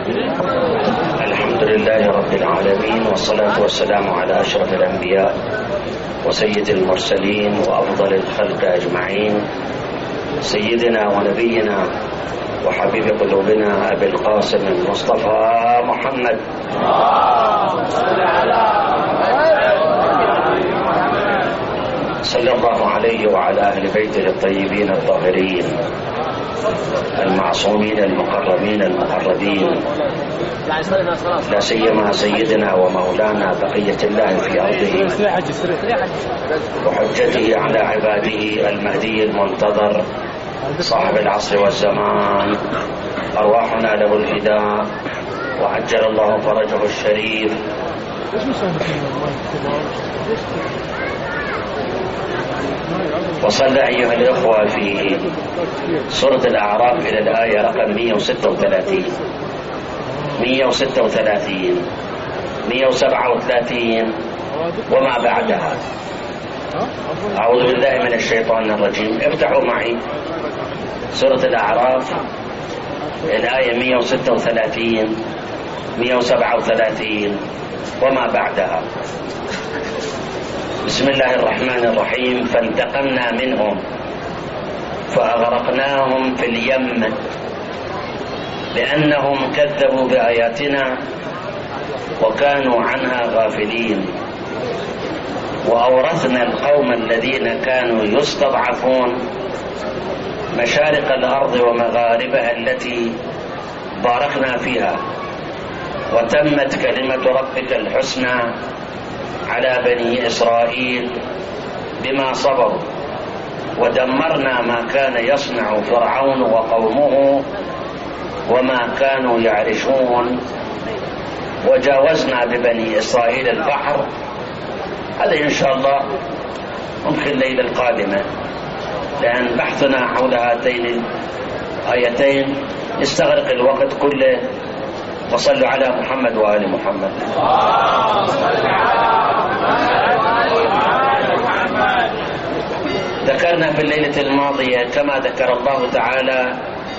الحمد لله رب العالمين، والصلاة والسلام على أشرف الأنبياء وسيد المرسلين وأفضل الخلق أجمعين، سيدنا ونبينا وحبيب قلوبنا أبي القاسم المصطفى محمد صلى الله عليه وعلى أهل بيته الطيبين الطاهرين المعصومين المقربين المقربين، لا سيما سيدنا ومولانا بقية الله في أرضه وحجته على عباده المهدي المنتظر صاحب العصر والزمان، أرواحنا له الفداء وعجل الله فرجه الشريف. وصلى أيها الإخوة في سورة الأعراف إلى الآية رقم 136 137 وما بعدها. أعوذ بالله من الشيطان الرجيم. افتحوا معي سورة الأعراف الآية 136 137 وما بعدها. بسم الله الرحمن الرحيم. فانتقمنا منهم فأغرقناهم في اليم لأنهم كذبوا بآياتنا وكانوا عنها غافلين، وأورثنا القوم الذين كانوا يستضعفون مشارق الأرض ومغاربها التي باركنا فيها، وتمت كلمة ربك الحسنى على بني إسرائيل بما صبروا، ودمرنا ما كان يصنع فرعون وقومه وما كانوا يعرشون، وجاوزنا ببني إسرائيل البحر. هذا إن شاء الله ممكن الليلة القادمة، لأن بحثنا حول هاتين الآيتين يستغرق الوقت كله. وصلوا على محمد وآل محمد. ذكرنا في الليلة الماضية كما ذكر الله تعالى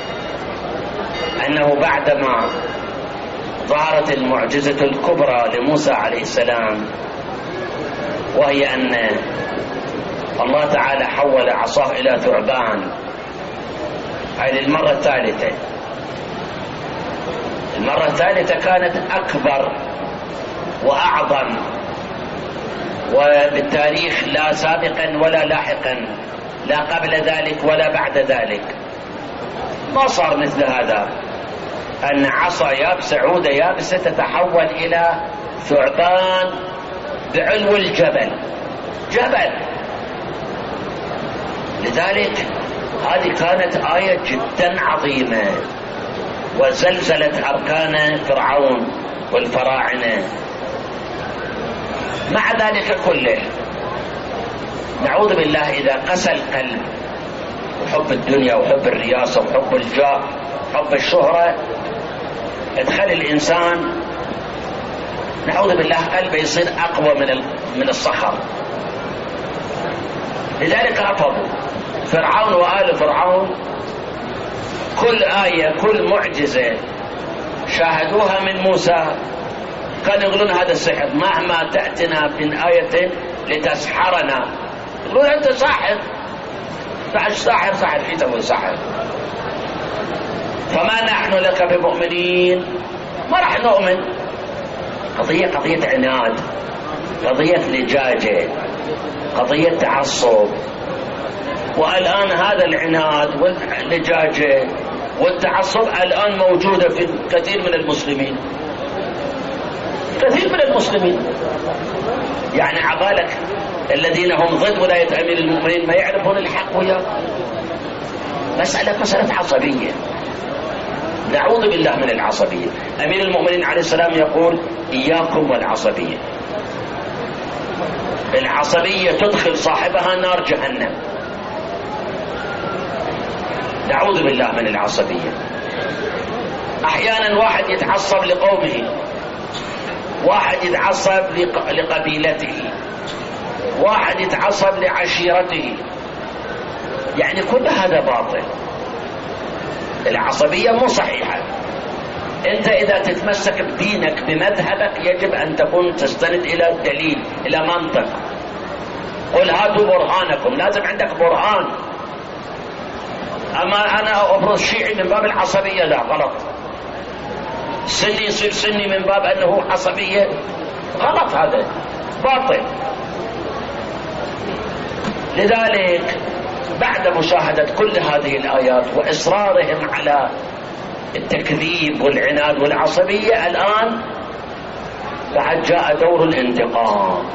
أنه بعدما ظهرت المعجزة الكبرى لموسى عليه السلام، وهي أن الله تعالى حول عصاه إلى ثعبان، هذه المرة الثالثة. المرة الثالثة كانت أكبر وأعظم، وبالتاريخ لا سابقا ولا لاحقا، لا قبل ذلك ولا بعد ذلك. ما صار مثل هذا، أن عصا يابسة عودة يابسة تتحول إلى ثعبان بعلو الجبل، جبل. لذلك هذه كانت آية جدا عظيمة، وزلزلت أركان فرعون والفراعنة. مع ذلك كله نعوذ بالله إذا قسى القلب وحب الدنيا وحب الرياسة وحب الجاه وحب الشهرة ادخل الإنسان، نعوذ بالله، قلبه يصير أقوى من الصخر. لذلك رفضوا فرعون وآل فرعون كل آية كل معجزة شاهدوها من موسى كانوا يقولون هذا السحر، مهما تأتنا من آية لتسحرنا، يقولون أنت ساحر. ساحر في تقول ساحر، فما نحن لك بمؤمنين، ما راح نؤمن. قضية عناد، قضية لجاجة، قضية تعصب. والآن هذا العناد واللجاجة والتعصب الآن موجودة في كثير من المسلمين، كثير من المسلمين. يعني عبالك الذين هم ضد ولاية أمير المؤمنين ما يعرفون الحق وياه. مسألة عصبية، نعوذ بالله من العصبية. أمير المؤمنين عليه السلام يقول إياكم والعصبية، العصبية تدخل صاحبها نار جهنم. نعوذ بالله من العصبية. أحيانا واحد يتعصب لقومه، واحد يتعصب لقبيلته، واحد يتعصب لعشيرته، يعني كل هذا باطل. العصبية مو صحيحة. أنت إذا تتمسك بدينك بمذهبك يجب أن تكون تستند إلى الدليل، إلى منطق. قل هاتوا برهانكم، لازم عندك برهان. أما أنا أفرض شيعي من باب العصبية، لا، غلط. سني يصير سني من باب أنه عصبية، غلط، هذا باطل. لذلك بعد مشاهدة كل هذه الآيات وإصرارهم على التكذيب والعناد والعصبية، الآن بعد جاء دور الانتقام.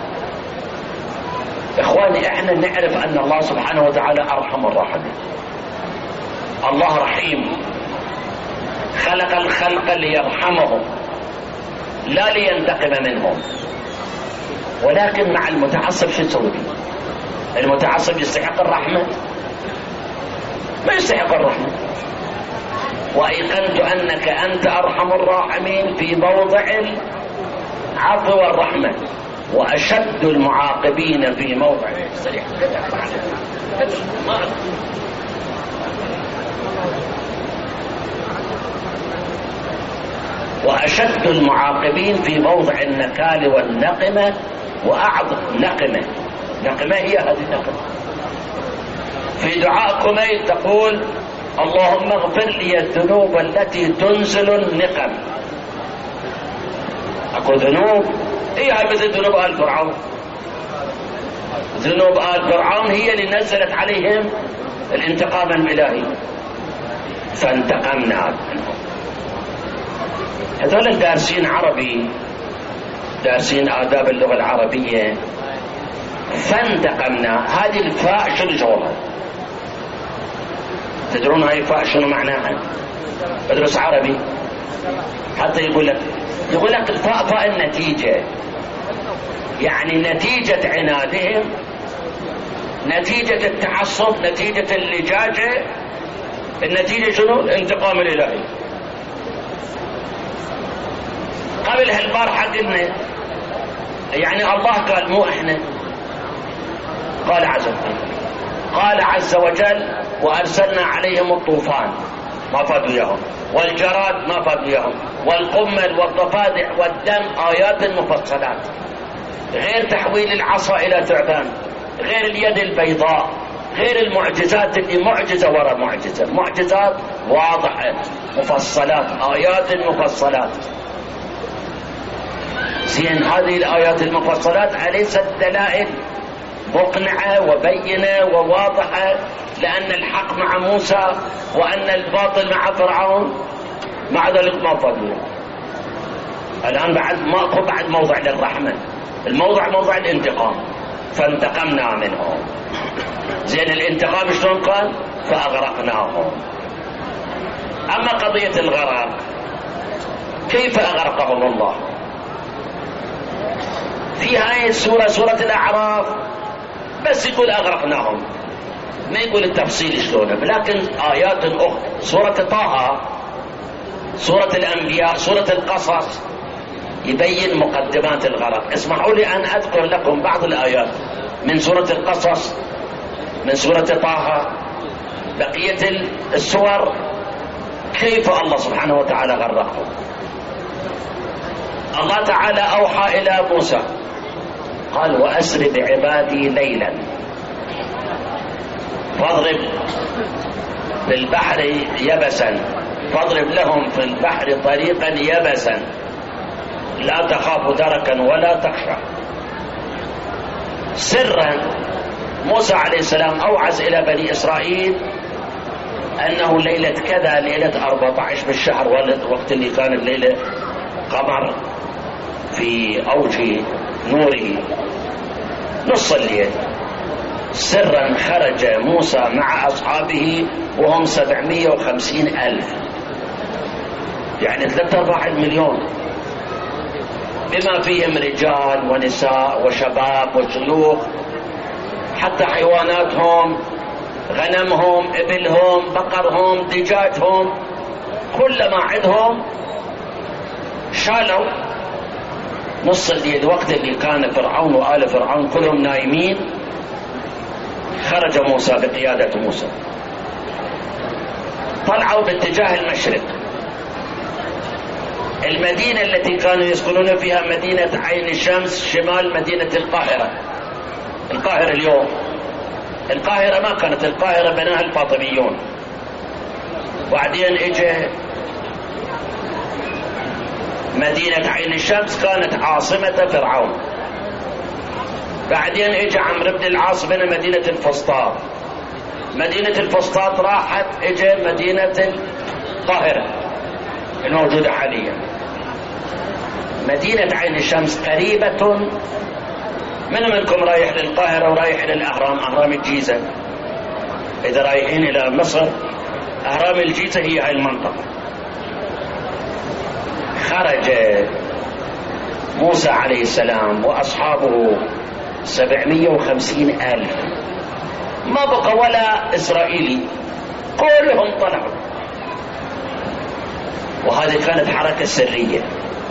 إخواني، إحنا نعرف أن الله سبحانه وتعالى أرحم الراحمين. الله رحيم، خلق الخلق ليرحمهم لا لينتقم منهم. ولكن مع المتعصب شو يسوي؟ المتعصب يستحق الرحمة؟ ما يستحق الرحمة. وأيقنت أنك أنت أرحم الراحمين في موضع العفو والرحمة، وأشد المعاقبين في موضع وأشد المعاقبين في موضع النكال والنقمة. وأعظم نقمة هي هذه النقمة. في دعاء كميل تقول: اللهم اغفر لي الذنوب التي تنزل النقم. أكو ذنوب هي مثل ذنوب آل فرعون. ذنوب آل فرعون هي اللي نزلت عليهم الانتقام الإلهي، فانتقمنا منهم. هذول الدارسين عربي، دارسين آداب اللغة العربية، فانتقمنا، هذه الفاء شنو شغلها؟ تدرون هاي الفاء شنو معناها؟ ادرس عربي حتى يقول لك الفاء فاء النتيجة، يعني نتيجة عنادهم، نتيجة التعصب، نتيجة اللجاجة، النتيجة شنو؟ الانتقام الإلهي. قبل هالبارحة قلنا يعني الله قال، مو احنا. قال عز وجل: وأرسلنا عليهم الطوفان، ما فادوا يهم، والجراد ما فادوا يهم، والقمل والضفادع والدم، آيات مفصلات. غير تحويل العصا إلى ثعبان، غير اليد البيضاء، غير المعجزات اللي معجزة وراء معجزة، معجزات واضحة مفصلات، آيات مفصلات. زين، هذه الآيات المفصلات أليست دلائل مقنعة وبينة وواضحة لأن الحق مع موسى وأن الباطل مع فرعون؟ مع ذلك ما فضلوا. الآن بعد موضع للرحمة، الموضع موضع الانتقام، فانتقمنا منهم. زين، الانتقام شلون قال؟ فأغرقناهم. أما قضية الغرق، كيف أغرقهم الله؟ في هاي السورة، سورة الأعراف، بس يقول أغرقناهم، ما يقول التفصيل شلونه. لكن آيات أخرى، سورة طه، سورة الأنبياء، سورة القصص، يبين مقدمات الغرق. اسمحوا لي أن أذكر لكم بعض الآيات من سورة القصص، من سورة طه، بقية السور، كيف الله سبحانه وتعالى غرقهم. الله تعالى أوحى إلى موسى، قال: وأسر بعبادي ليلا فاضرب بالبحر يبسا، فاضرب لهم في البحر طريقا يبسا لا تخاف دركا ولا تخشى. سرا موسى عليه السلام أوعز إلى بني إسرائيل أنه ليلة كذا، ليلة 14 بالشهر، وقت اللي كان الليلة قمر في أوج نوره، نص الليل، سرا خرج موسى مع أصحابه وهم 750,000، يعني 3/4 مليون، بما فيهم رجال ونساء وشباب وشيوخ، حتى حيواناتهم، غنمهم، إبلهم، بقرهم، دجاجهم، كل ما عندهم شالوا. نص الليل، وقت اللي كان فرعون وآل فرعون كلهم نايمين، خرج موسى بقيادة موسى، طلعوا باتجاه المشرق، المدينة التي كانوا يسكنون فيها مدينة عين الشمس شمال مدينة القاهرة. القاهرة اليوم، القاهرة ما كانت القاهرة، بناها الفاطميون، وبعدين اجى مدينة عين الشمس كانت عاصمة فرعون، بعدين اجى عمرو بن العاص بنى مدينة الفسطاط، مدينة الفسطاط راحت اجى مدينة القاهرة الموجودة حاليا. مدينة عين الشمس قريبة. منكم رايح للقاهرة ورايح للأهرام، أهرام الجيزة؟ إذا رايحين إلى مصر أهرام الجيزة هي هاي المنطقة. خرج موسى عليه السلام وأصحابه 750,000، ما بقى ولا إسرائيلي، كلهم طلعوا. وهذه كانت حركة سرية،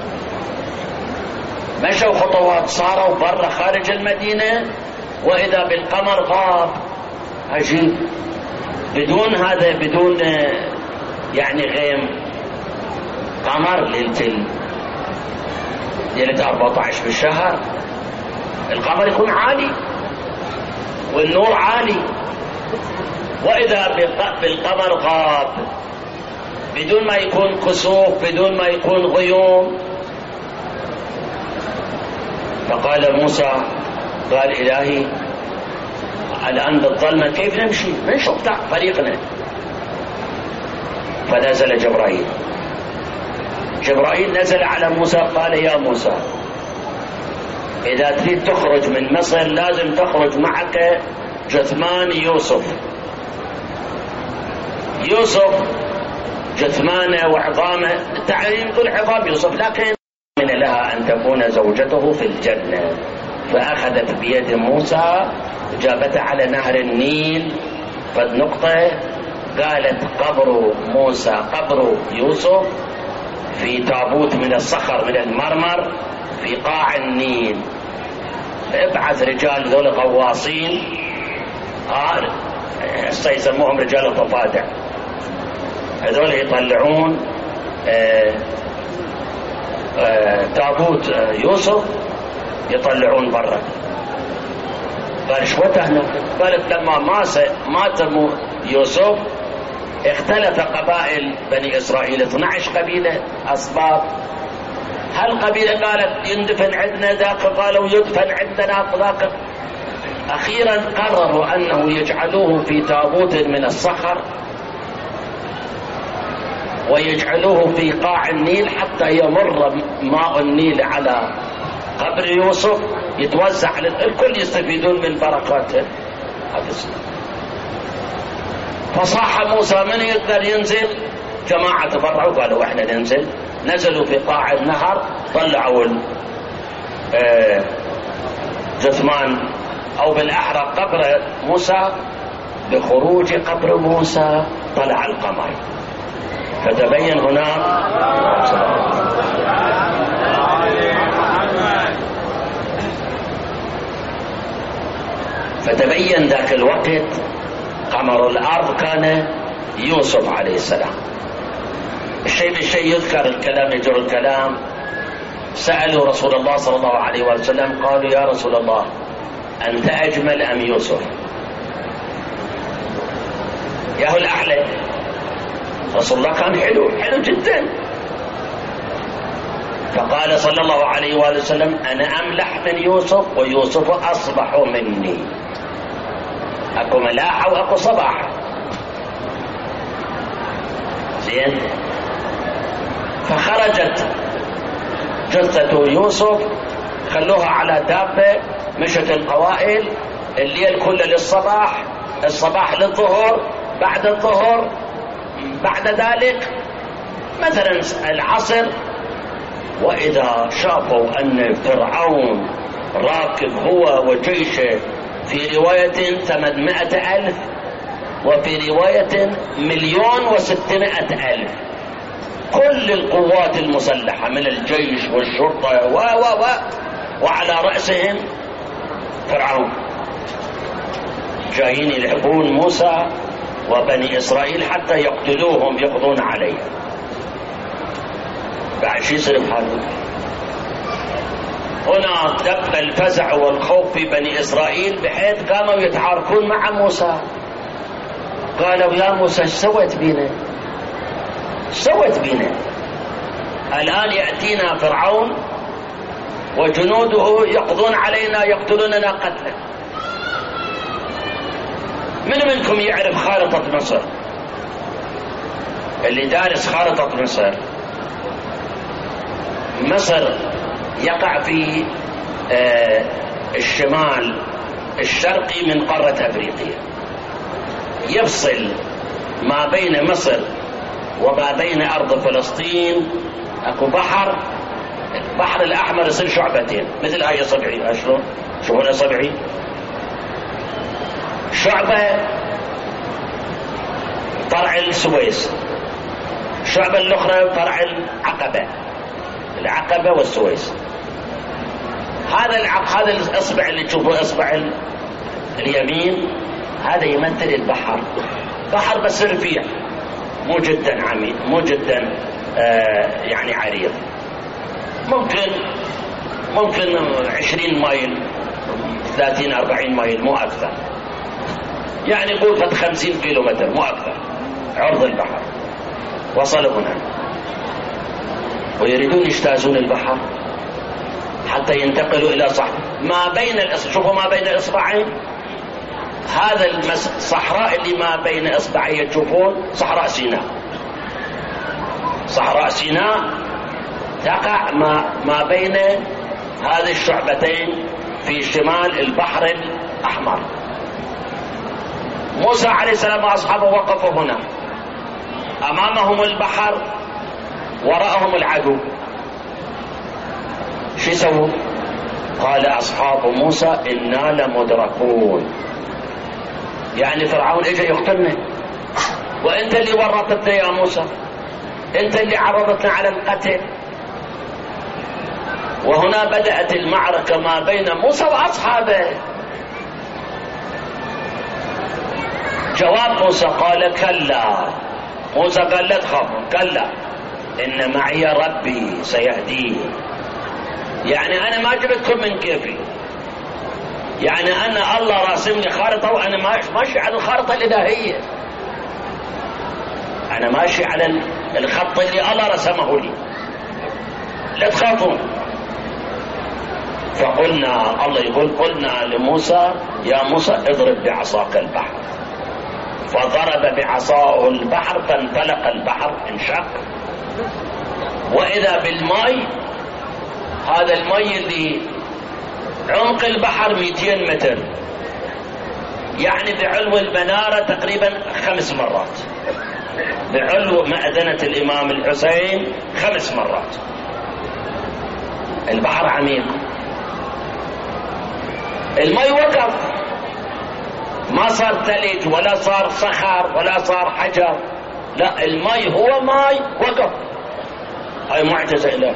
مشوا خطوات، صاروا برا خارج المدينة وإذا بالقمر غاب. عجيب، بدون هذا، بدون يعني غيم، قمر ليلة 14 بالشهر القمر يكون عالي والنور عالي، وإذا بالقمر غاب بدون ما يكون كسوف، بدون ما يكون غيوم. فقال موسى، قال إلهي الآن بالظلمة كيف نمشي؟ نشوف طريقنا. فنزل جبرائيل نزل على موسى قال يا موسى إذا تريد تخرج من مصر لازم تخرج معك جثمان يوسف جثمانه وعظامه، التعليم يقول عظام يوسف، لكن من لها أن تكون زوجته في الجنة. فأخذت بيد موسى جابته على نهر النيل قد نقطة، قالت قبر موسى قبر يوسف في تابوت من الصخر من المرمر في قاع النيل. ابعث رجال ذول غواصين، يسموهم رجال الضفادع، هذول يطلعون تابوت يوسف، يطلعون برا. قال شوته هنا؟ قالت لما مات يوسف اختلف قبائل بني إسرائيل، 12 قبيلة أسباب. هالقبيلة قالت يندفن عندنا، ذاك قالوا يدفن عندنا ذاك. أخيرا قرروا أنه يجعلوه في تابوت من الصخر ويجعلوه في قاع النيل حتى يمر ماء النيل على قبر يوسف، يتوزع الكل يستفيدون من بركاته. فصاح موسى من يقدر ينزل؟ جماعة تبرعوا قالوا احنا ننزل. نزلوا في قاع النهر، طلعوا جثمان او بالاحرى قبر موسى. بخروج قبر موسى طلع القمر، فتبين هناك فتبين ذاك الوقت قمر الأرض كان يوسف عليه السلام. الشيء بالشيء يذكر الكلام يجر الكلام. سألوا رسول الله صلى الله عليه وسلم قالوا يا رسول الله أنت أجمل أم يوسف؟ ياهو الأحلى. رسول الله كان حلو جدا. فقال صلى الله عليه وسلم أنا أملح من يوسف ويوسف أصبح مني. أكو ملاحة وأكو صباح. زين. فخرجت جثة يوسف، خلوها على دابة، مشت القوائل الليل كله للصباح، الصباح للظهر، بعد الظهر بعد ذلك مثلا العصر. وإذا شافوا أن فرعون راكب هو وجيشه، في رواية 800,000 وفي رواية 1,600,000، كل القوات المسلحة من الجيش والشرطة وعلى رأسهم فرعون، جايين يلعبون موسى وبني إسرائيل حتى يقتلوهم، يقضون عليهم. بعد شو يصير بحالهم؟ هنا تبقى الفزع والخوف في بني إسرائيل بحيث كانوا يتعاركون مع موسى. قالوا يا موسى ايش سويت بينا؟ سويت بينا؟ الآن يأتينا فرعون وجنوده يقضون علينا يقتلوننا قتلا. من منكم يعرف خارطة مصر؟ اللي دارس خارطة مصر، مصر يقع في الشمال الشرقي من قارة أفريقيا، يفصل ما بين مصر وما بين أرض فلسطين أكو بحر، البحر الأحمر يصير شعبتين مثل آية صبعي. شلون؟ شوفوا صبعي شعبة فرع السويس، الشعبة الأخرى فرع العقبة والسويس. هذا الإصبع اللي تشوفه إصبع اليمين هذا يمثل البحر، بحر بس رفيع مو جدا عميق، مو جدا يعني عريض، ممكن 20 مايل 30-40 مايل مو أكثر، يعني قول 50 كيلومتر مو أكثر عرض البحر. وصلوا هنا ويريدون يجتازون البحر حتى ينتقلوا إلى ما بين شوفوا ما بين الإصبعين، هذا الصحراء اللي ما بين إصبعين تشوفون صحراء سيناء. صحراء سيناء تقع ما بين هذه الشعبتين في شمال البحر الأحمر. موسى عليه السلام وأصحابه وقفوا هنا، أمامهم البحر وراءهم العدو. شو يسووا؟ قال أصحاب موسى إنا لمدركون، يعني فرعون اجى يقتلنا وانت اللي ورطتنا يا موسى، انت اللي عرضتنا على القتل. وهنا بدأت المعركة ما بين موسى وأصحابه. جواب موسى قال كلا. موسى قال لا تخافوا، كلا إن معي ربي سيهدين. يعني أنا ما جبتكم من كيفي، يعني أنا الله راسم لي خارطة وأنا ماشي على الخارطة الإلهية، أنا ماشي على الخط اللي الله رسمه لي، لا تخافون. فقلنا، الله يقول قلنا لموسى يا موسى اضرب بعصاك البحر، فضرب بعصاه البحر فانفلق البحر انشق، وإذا بالماء، هذا الماء اللي عمق البحر 200 متر، يعني بعلو المنارة تقريبا 5 مرات، بعلو مأذنة الإمام الحسين 5 مرات. البحر عميق، الماء وقف، ما صار ثلج ولا صار صخر ولا صار حجر، لا الماء هو ماء وقف. هاي معجزة إله.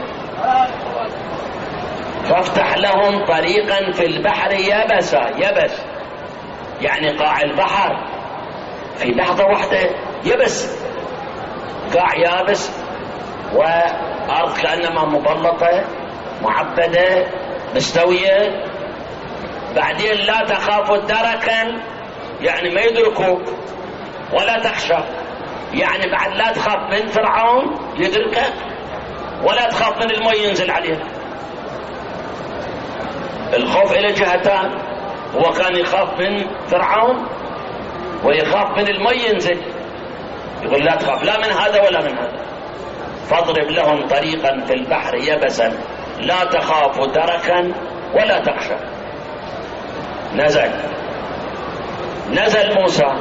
فافتح لهم طريقا في البحر يبسا، يبس يعني قاع البحر في لحظة واحدة يبس، قاع يابس وأرض كأنما مبلطة معبدة مستوية. بعدين لا تخافوا دركا، يعني ما يدركوك، ولا تخشى، يعني بعد لا تخاف من فرعون يدركك، ولا تخاف من الماء ينزل عليه. الخوف إلى جهتان، هو كان يخاف من فرعون ويخاف من الماء ينزل، يقول لا تخاف لا من هذا ولا من هذا. فاضرب لهم طريقا في البحر يبسا لا تخاف دركا ولا تخشى. نزل موسى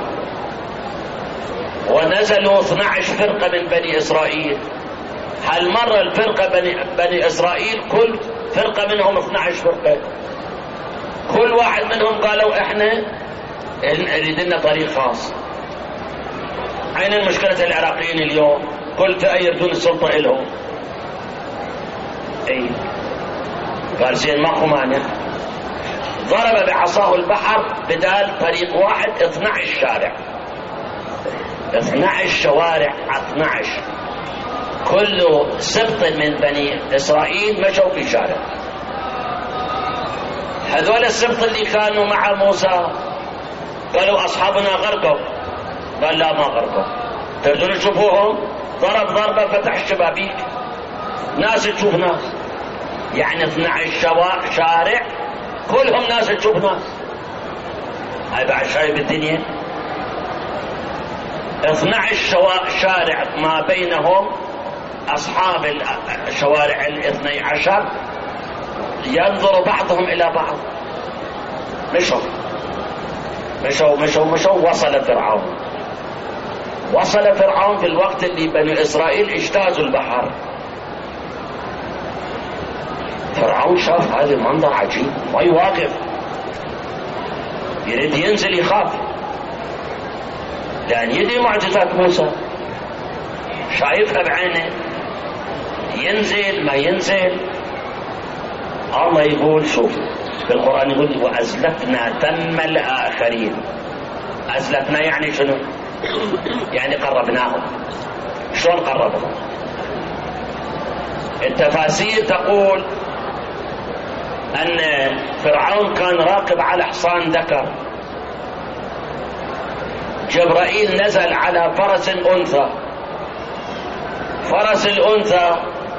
ونزلوا 12 فرقة من بني إسرائيل. هل مر الفرقة بني إسرائيل كل فرقة منهم 12 فرقة، كل واحد منهم قالوا احنا نريد لنا طريق خاص. عين المشكلة العراقيين اليوم كل فئة يردون السلطة إلهم. اي قال زين ماكو مانع، ضرب بعصاه البحر بدال طريق واحد 12 شارع، 12 شوارع، 12 كل سبط من بني إسرائيل مشوا في شارع. هذول السبط اللي كانوا مع موسى قالوا أصحابنا غرقوا، قال لا ما غرقوا، تقدرون تشوفوهم؟ ضرب ضربة فتح الشبابيك، ناس تشوف ناس، يعني 12 شارع كلهم ناس تشوف ناس. هاي بعد شايف الدنيا 12 شارع ما بينهم أصحاب الشوارع 12 ينظر بعضهم إلى بعض. مشوا وصل فرعون في الوقت اللي بني إسرائيل اجتازوا البحر. فرعون شاف هذا المنظر عجيب، ما يواقف، يريد ينزل يخاف، لأن يدري معجزات موسى، شايفها بعينه، ينزل ما ينزل. الله يقول شوف في القرآن يقول وأزلفنا ثم الآخرين. أزلفنا يعني شنو؟ يعني قربناهم. شلون قربهم؟ التفاسير تقول أن فرعون كان راكب على حصان ذكر، جبرائيل نزل على فرس أنثى، فرس الأنثى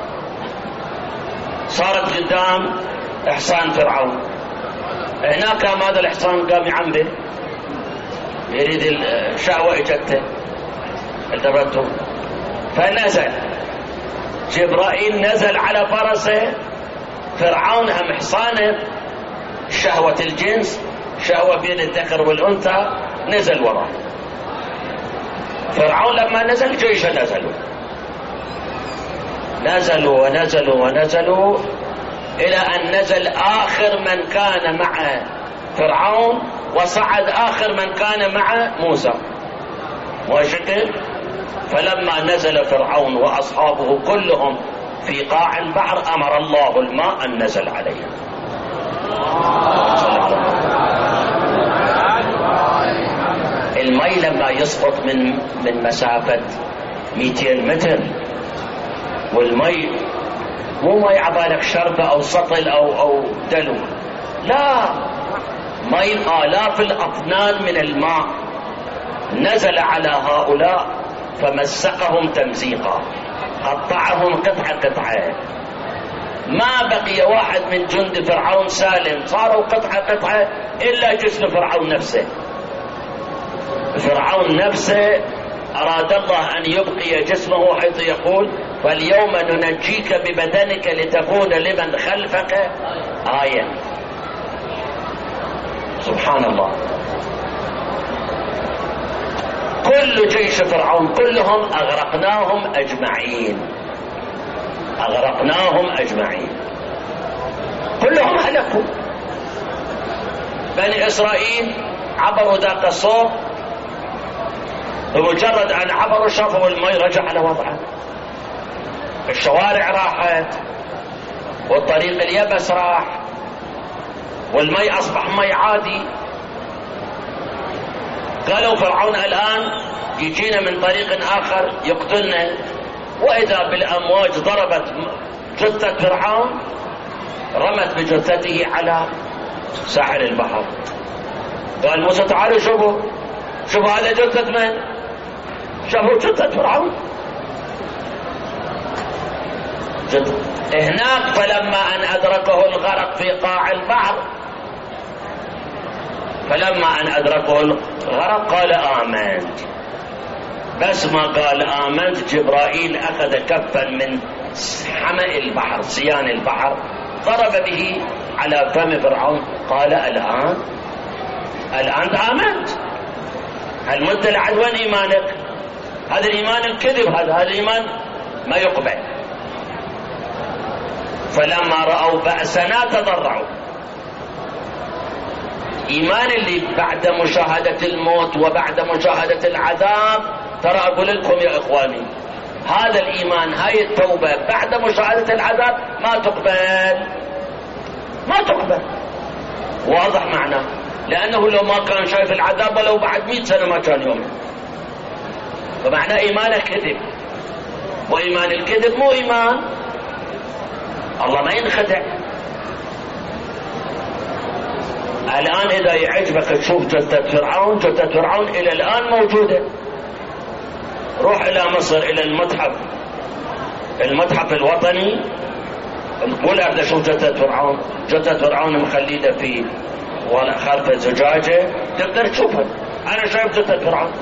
صارت قدام حصان فرعون. هناك هذا الحصان قام يعمل يريد الشهوة اجته التبتم، فنزل جبرائيل نزل على فرسه، فرعون هم حصانه شهوة الجنس، شهوة بين الذكر والأنثى، نزل وراه. فرعون لما نزل جيشه نزلوا إلى أن نزل آخر من كان مع فرعون وصعد آخر من كان مع موسى وشكل. فلما نزل فرعون وأصحابه كلهم في قاع البحر أمر الله الماء أن نزل عليهم. الماء لما يسقط من مسافة 200 متر، والماء مو ماء عبالك شربة أو سطل أو دلو، لا، ماء آلاف الأطنان من الماء نزل على هؤلاء فمزقهم تمزيقا، قطعهم قطعة، ما بقي واحد من جند فرعون سالم، صاروا قطعة إلا جسم فرعون نفسه. فرعون نفسه أراد الله أن يبقي جسمه، حيث يقول فاليوم ننجيك ببدنك لتكون لمن خلفك آية. سبحان الله. كل جيش فرعون كلهم أغرقناهم أجمعين، كلهم هلكوا. بني إسرائيل عبروا ذاك الصوب، بمجرد أن عبروا شافوا الماء رجع على وضعه، الشوارع راحت والطريق اليبس راح والماء أصبح ماء عادي. قالوا فرعون الآن يجينا من طريق آخر يقتلنا، وإذا بالأمواج ضربت جثة فرعون، رمت بجثته على ساحل البحر. قال موسى تعالوا شوفوا هذا جثة من؟ شافوا جثة فرعون هناك. فلما أن أدركه الغرق في قاع البحر، قال آمنت. بس ما قال آمنت، جبرائيل أخذ كفا من حمأ البحر، سيان البحر، ضرب به على فم فرعون، قال الآن آمنت. المدة لعد وين إيمانك؟ هذا الإيمان الكذب، هذا الإيمان ما يقبل. فلما رأوا بأسنا تضرعوا. إيمان اللي بعد مشاهدة الموت وبعد مشاهدة العذاب، ترى أقول لكم يا إخواني، هذا الإيمان، هاي التوبة بعد مشاهدة العذاب ما تقبل. واضح معناه؟ لأنه لو ما كان شايف العذاب ولو بعد 100 سنة ما كان يؤمن، فمعنى إيمانه كذب. وإيمان الكذب مو إيمان. الله ما ينخدع. الآن إذا يعجبك تشوف جثة فرعون، جثة فرعون إلى الآن موجودة. روح إلى مصر إلى المتحف الوطني، قول أريد أشوف جثة فرعون، جثة فرعون مخليدة في خلف زجاجة، تقدر تشوفها. أنا شايف جثة فرعون،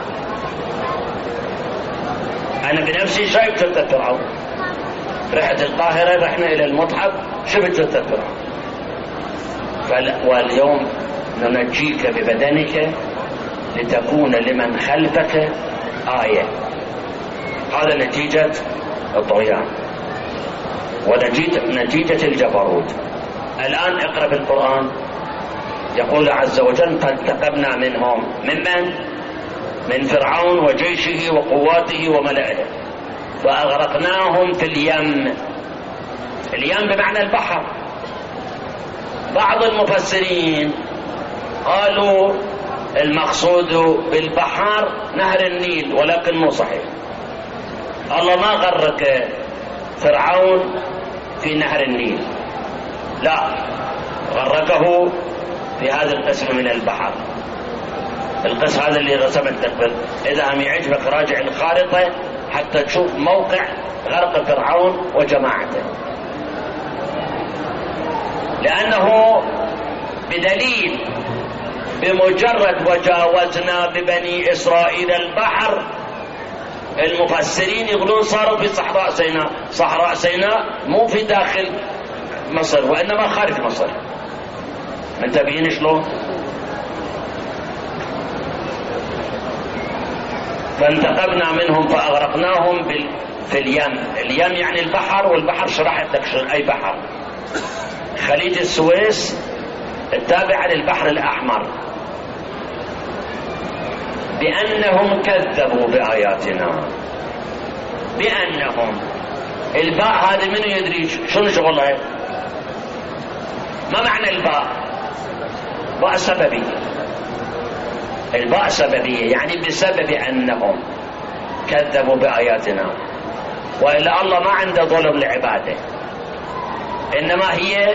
أنا بنفسي شايف جثة فرعون. رحت القاهرة، رحنا إلى المتحف، شفت جثة فرعون. واليوم ننجيك ببدنك لتكون لمن خلفك آية. هذا نتيجة الطغيان ونتيجة الجبروت. الآن اقرأ بالقرآن، يقول عز وجل: فانتقمنا منهم. من فرعون وجيشه وقواته وملئه فأغرقناهم في اليم. اليم بمعنى البحر. بعض المفسرين قالوا المقصود بالبحر نهر النيل، ولكن مو صحيح. الله ما غرق فرعون في نهر النيل، لا، غرقه في هذا القسم من البحر. القسم هذا اللي رسمت قبل، إذا هم يعجبك راجع الخارطة حتى تشوف موقع غرق فرعون وجماعته. لأنه بدليل بمجرد وجاوزنا ببني إسرائيل البحر، المفسرين يقولون صاروا في صحراء سيناء. صحراء سيناء مو في داخل مصر وإنما خارج مصر. منتبهين شلون؟ فانتقمنا منهم فأغرقناهم في اليم. اليم يعني البحر، والبحر شرحت لك أي بحر. خليج السويس التابع للبحر الأحمر. بأنهم كذبوا بآياتنا. بأنهم، الباء هذه منو يدري شنو شغلها؟ ما معنى الباء؟ باء سببية. الباء سببية يعني بسبب أنهم كذبوا بآياتنا. وإلا الله ما عنده ظلم لعباده، إنما هي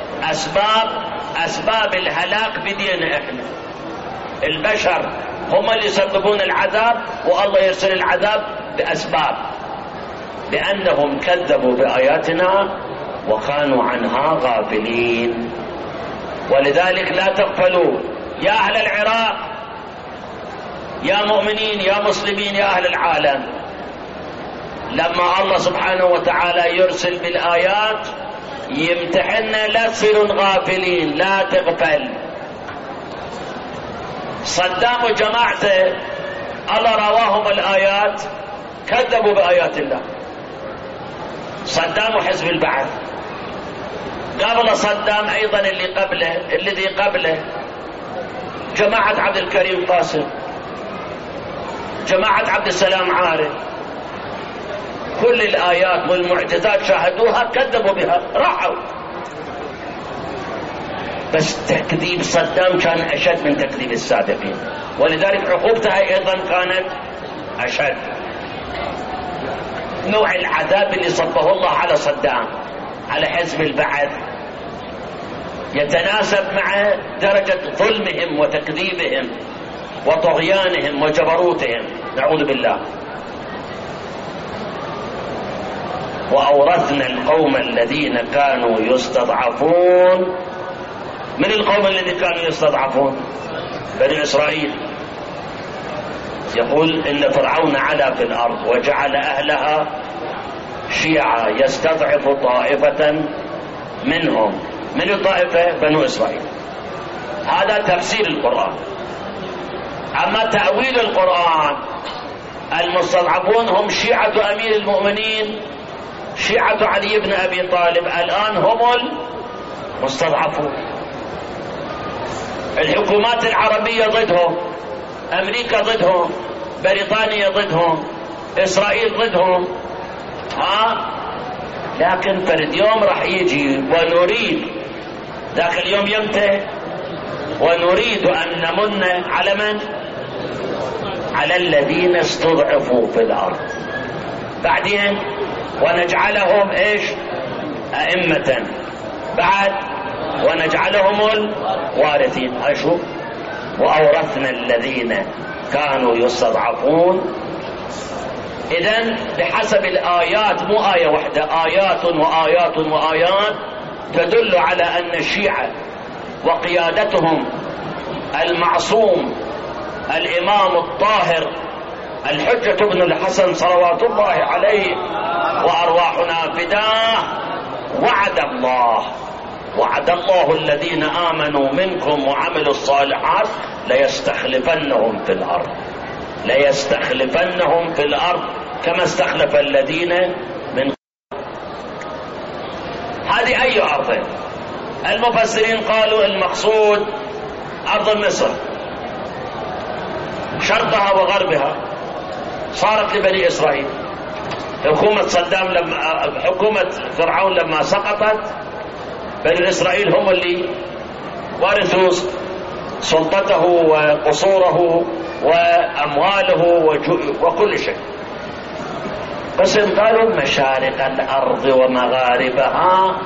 أسباب الهلاك بدينا إحنا. البشر هم اللي يسببون العذاب، والله يرسل العذاب بأسباب. بأنهم كذبوا بآياتنا وكانوا عنها غافلين. ولذلك لا تغفلوا يا أهل العراق، يا مؤمنين، يا مسلمين، يا أهل العالم. لما الله سبحانه وتعالى يرسل بالآيات يمتحننا، لا تصيرون غافلين، لا تغفل. صدام وجماعته الله رواهم الآيات، كذبوا بآيات الله. صدام وحزب البعث. قبل صدام أيضا الذي قبله جماعة عبد الكريم قاسم، جماعة عبد السلام عارف. كل الآيات والمعجزات شاهدوها، كذبوا بها، راحوا. بس تكذيب صدام كان أشد من تكذيب السابقين، ولذلك عقوبتها أيضا كانت أشد. نوع العذاب اللي صبه الله على صدام، على حزب البعث، يتناسب مع درجة ظلمهم وتكذيبهم وطغيانهم وجبروتهم، نعوذ بالله. وأورثنا القوم الذين كانوا يستضعفون. من القوم الذين كانوا يستضعفون؟ بني إسرائيل. يقول إن فرعون علا في الأرض وجعل أهلها شيعا يستضعف طائفة منهم. من الطائفة؟ بنو إسرائيل. هذا تفسير القرآن. أما تأويل القرآن، المستضعفون هم شيعة أمير المؤمنين، شيعة علي بن أبي طالب، الآن هم المستضعفون. الحكومات العربية ضدهم، أمريكا ضدهم، بريطانيا ضدهم، إسرائيل ضدهم. لكن فرد يوم راح يجي ونريد ذاك اليوم يمتى، ونريد أن نمن على من؟ على الذين استضعفوا في الأرض. بعدين ونجعلهم ايش؟ أئمة. بعد ونجعلهم الوارثين. أشوف وأورثنا الذين كانوا يستضعفون. إذن بحسب الآيات، مو آية واحدة، آيات وآيات وآيات تدل على أن الشيعة وقيادتهم المعصوم الإمام الطاهر الحجة بن الحسن صلوات الله عليه وأرواحنا فداه وعد الله الذين آمنوا منكم وعملوا الصالحات ليستخلفنهم في الأرض كما استخلف الذين من. هذه أي أرض؟ المفسرين قالوا المقصود أرض مصر، شرقها وغربها صارت لبني إسرائيل. حكومة فرعون لما سقطت، بني إسرائيل هم اللي ورثوا سلطته وقصوره وأمواله وكل شيء. قسم قالوا مشارق الأرض ومغاربها،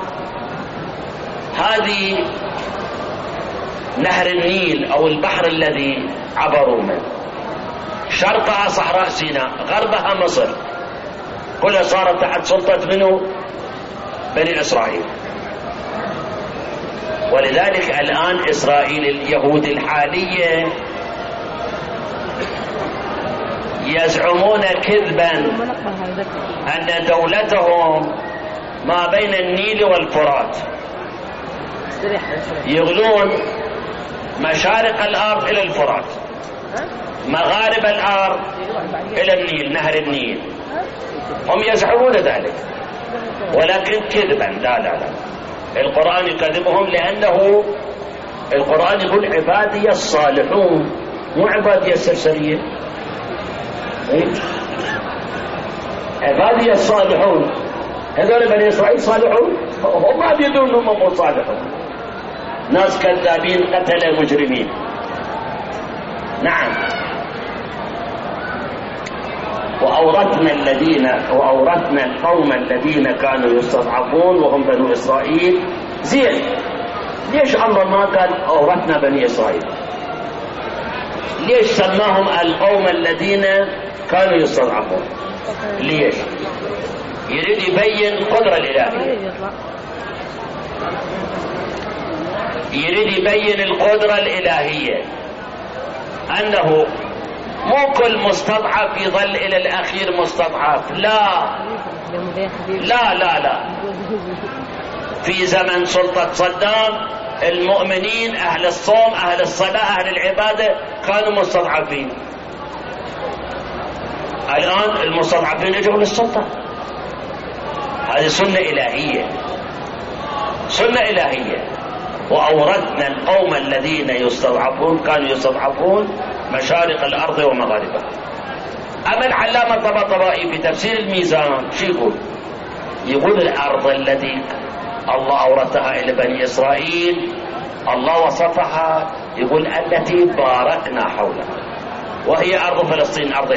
هذه نهر النيل أو البحر الذي عبروا منه، شرقها صحراء سيناء، غربها مصر، كلها صارت تحت سلطة منه؟ بني إسرائيل. ولذلك الآن إسرائيل اليهود الحالية يزعمون كذبا أن دولتهم ما بين النيل والفرات، يغلون مشارق الأرض إلى الفرات، مغارب الأرض إلى النيل، نهر النيل. هم يزعمون ذلك ولكن كذبا. لا، القرآن يكذبهم، لأنه القرآن يقول عبادي الصالحون، مو عبادي السرسريين. عبادي الصالحون هذول بني إسرائيل صالحون؟ هم ما بيدون أنهم مو صالحون، ناس كذابين قتلة مجرمين. نعم. وأورثنا القوم الذين كانوا يستضعفون وهم بنو إسرائيل. زين، ليش الله ما قال أورثنا بني إسرائيل؟ ليش سماهم القوم الذين كانوا يستضعفون؟ ليش؟ يريد يبين القدرة الإلهية، يريد يبين القدرة الإلهية، أنه مو كل مستضعف يظل إلى الأخير مستضعف. لا، في زمن سلطة صدام المؤمنين أهل الصوم أهل الصلاة أهل العبادة كانوا مستضعفين. الآن المستضعفين يجوا للسلطة. هذه سنة إلهية. وأورثنا القوم الذين كانوا يستضعفون مشارق الأرض ومغاربها. أما العلامة الطباطبائي في تفسير الميزان شو يقول الأرض التي الله أورثها إلى بني إسرائيل الله وصفها، يقول التي باركنا حولها، وهي أرض فلسطين، أرض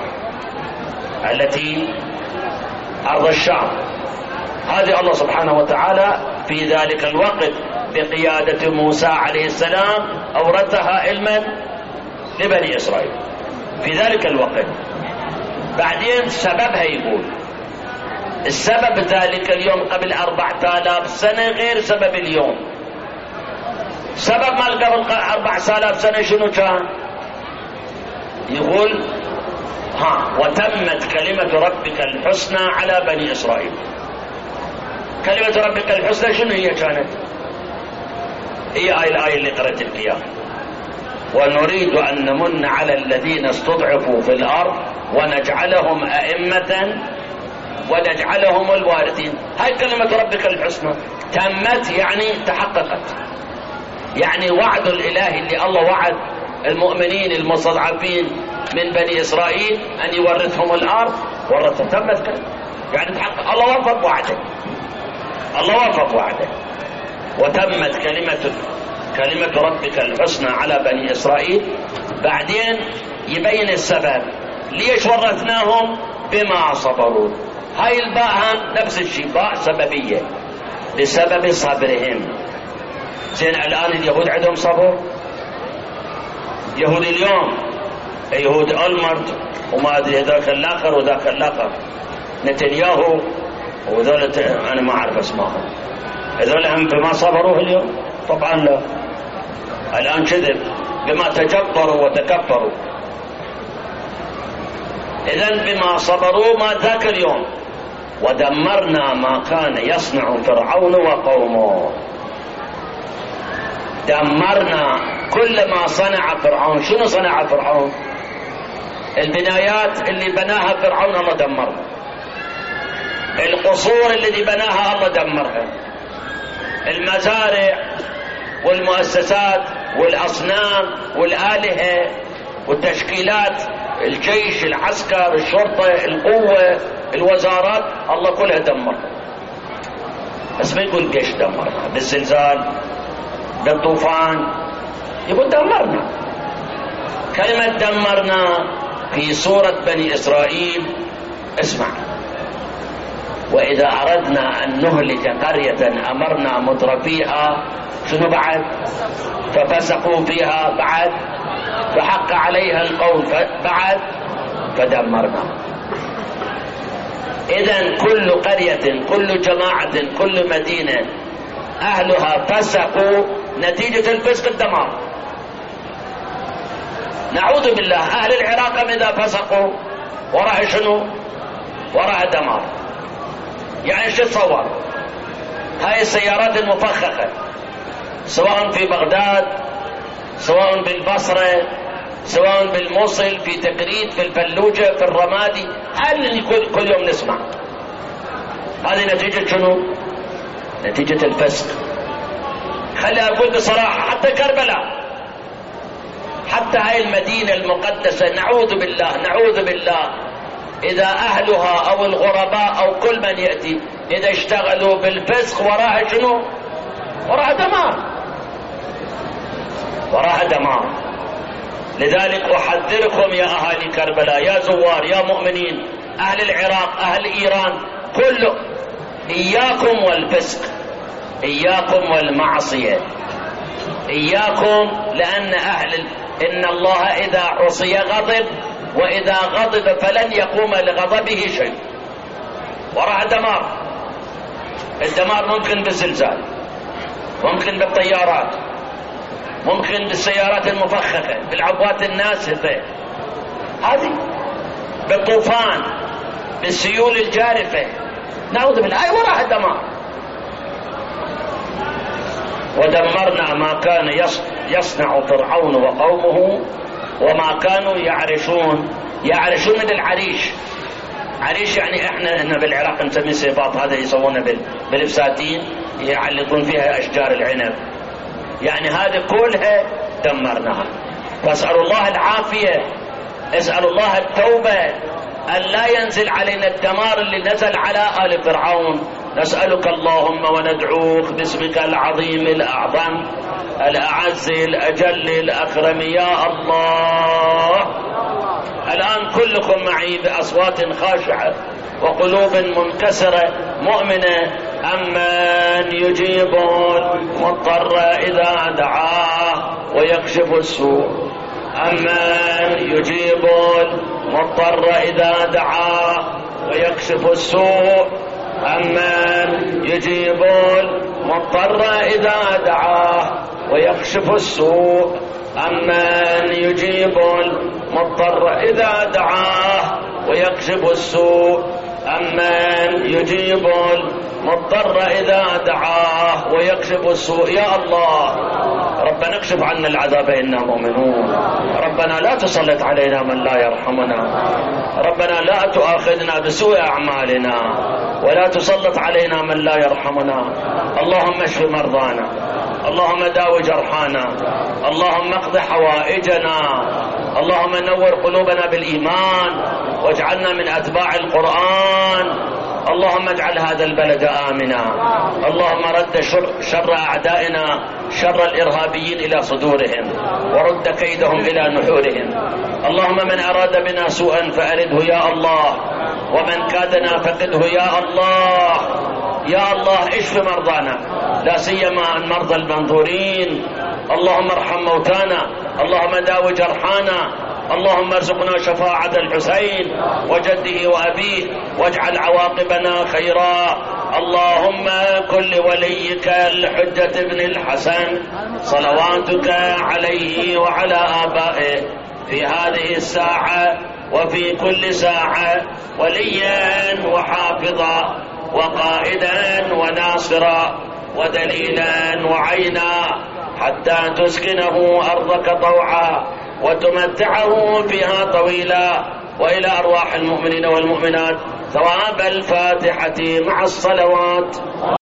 الشام. هذه الله سبحانه وتعالى في ذلك الوقت بقيادة موسى عليه السلام أورثها لبني إسرائيل في ذلك الوقت. بعدين سببها يقول السبب ذلك اليوم قبل 4000 سنة غير سبب اليوم. سبب ما قبل 4000 سنة شنو كان؟ يقول وتمت كلمة ربك الحسنى على بني إسرائيل. كلمة ربك الحسنى شنو هي كانت؟ هي الآية اللي قرأت القيامة، ونريد أن نمن على الذين استضعفوا في الأرض ونجعلهم أئمة ونجعلهم الوارثين. هاي كلمة ربك الحسنى تمت، يعني تحققت، يعني وعد الإله اللي الله وعد المؤمنين المستضعفين من بني إسرائيل أن يورثهم الأرض ورثها، تمت كلمة، يعني تحقق. الله وفق وعده. وتمت كلمة ربك الحسنى على بني إسرائيل. بعدين يبين السبب ليش ورثناهم، بما صبروا. هاي الباء نفس الشيء، باء سببية بسبب صبرهم. زين الآن اليهود عندهم صبر؟ يهود اليوم يهود أولمرت وما أدري ذاك الآخر وذاك الآخر نتنياهو وذول أنا ما أعرف اسمائهم، هذول هم بما صبروا اليوم؟ طبعا لا، الآن كذب بما تجبروا وتكبروا. إذن بما صبروا ما ذاك اليوم. ودمرنا ما كان يصنع فرعون وقومه. دمرنا كل ما صنع فرعون. شنو صنع فرعون؟ البنايات اللي بناها فرعون الله دمرها، القصور التي بناها الله دمرها، المزارع والمؤسسات والأصنام والآلهة والتشكيلات، الجيش، العسكر، الشرطة، القوة، الوزارات، الله كلها دمرها. بس ما يقول الجيش دمرنا بالزلزال بالطوفان، يقول دمرنا. كلمة دمرنا في سورة بني إسرائيل اسمع: وإذا أردنا أن نهلك قرية أمرنا مترفيها شنو بعد؟ ففسقوا فيها بعد، فحق عليها القول بعد، فدمرنا. إذن كل قرية، كل جماعة، كل مدينة أهلها فسقوا، نتيجة الفسق الدمار. نعوذ بالله. أهل العراق إذا فسقوا وراء شنو؟ وراء دمار. يعني شو تصور؟ هاي السيارات المفخخة سواء في بغداد، سواء بالبصرة، سواء بالموصل، في تكريت، في الفلوجة، في الرمادي، اللي كل يوم نسمع. هذه نتيجة شنو؟ نتيجة الفسق. خلي أقول بصراحة، حتى كربلاء، حتى هاي المدينة المقدسة، نعوذ بالله نعوذ بالله، إذا أهلها أو الغرباء أو كل من يأتي إذا اشتغلوا بالفسق وراها شنو؟ وراها دمار، وراها دمار. لذلك أحذركم يا أهالي كربلاء، يا زوار، يا مؤمنين، أهل العراق، أهل إيران، كله، إياكم والفسق، إياكم والمعصية، إياكم، لأن إن الله إذا عصي غضب، وإذا غضب فلن يقوم لغضبه شيء. وراء دمار. الدمار ممكن بالزلزال، ممكن بالطيارات، ممكن بالسيارات المفخخة، بالعبوات الناسفة، هذه بالطوفان، بالسيول الجارفة، نعوذ بالله. هاي وراء الدمار. ودمرنا ما كان يصنع فرعون وقومه وما كانوا يعرشون. يعرشون من العريش. عريش يعني احنا بالعراق نسميه سيباط، هذا يسوونه بالفساتين يعلقون فيها اشجار العنب. يعني هذه كلها دمرناها. فاسأل الله العافية، اسأل الله التوبة، أن لا ينزل علينا الدمار اللي نزل على آل فرعون. نسألك اللهم وندعوك باسمك العظيم الأعظم الأعز الأجل الأكرم يا الله. الآن كلكم معي بأصوات خاشعة وقلوب منكسرة مؤمنة: أمن يجيب المضطر إذا دعاه ويكشف السوء، أمن يجيب المضطر إذا دعاه ويكشف السوء، أمن يجيب المضطر إذا دعاه ويكشف السوء، أمن يجيب المضطر إذا دعاه ويكشف السوء، أمن يجيب المضطر إذا دعاه ويكشف السوء. يا الله، ربنا اكشف عنا العذاب إنا مؤمنون. ربنا لا تسلط علينا من لا يرحمنا. ربنا لا تؤاخذنا بسوء أعمالنا ولا تسلط علينا من لا يرحمنا. اللهم اشف مرضانا، اللهم داوي جرحانا، اللهم اقض حوائجنا، اللهم نور قلوبنا بالإيمان واجعلنا من أتباع القرآن. اللهم اجعل هذا البلد آمنا. اللهم رد شر أعدائنا، شر الإرهابيين إلى صدورهم، ورد كيدهم إلى نحورهم. اللهم من أراد بنا سوءا فأرده يا الله، ومن كادنا فقده يا الله. يا الله اشف مرضانا، لا سيما المرضى المنظورين. اللهم ارحم موتانا، اللهم داو جرحانا، اللهم ارزقنا شفاعة الحسين وجده وأبيه، واجعل عواقبنا خيرا. اللهم كن لوليك الحجة بن الحسن صلواتك عليه وعلى آبائه في هذه الساعة وفي كل ساعة وليا وحافظا وقائدا وناصرا ودليلا وعينا، حتى تسكنه أرضك طوعا وتمتعه فيها طويلا. وإلى أرواح المؤمنين والمؤمنات ثواب الفاتحة مع الصلوات.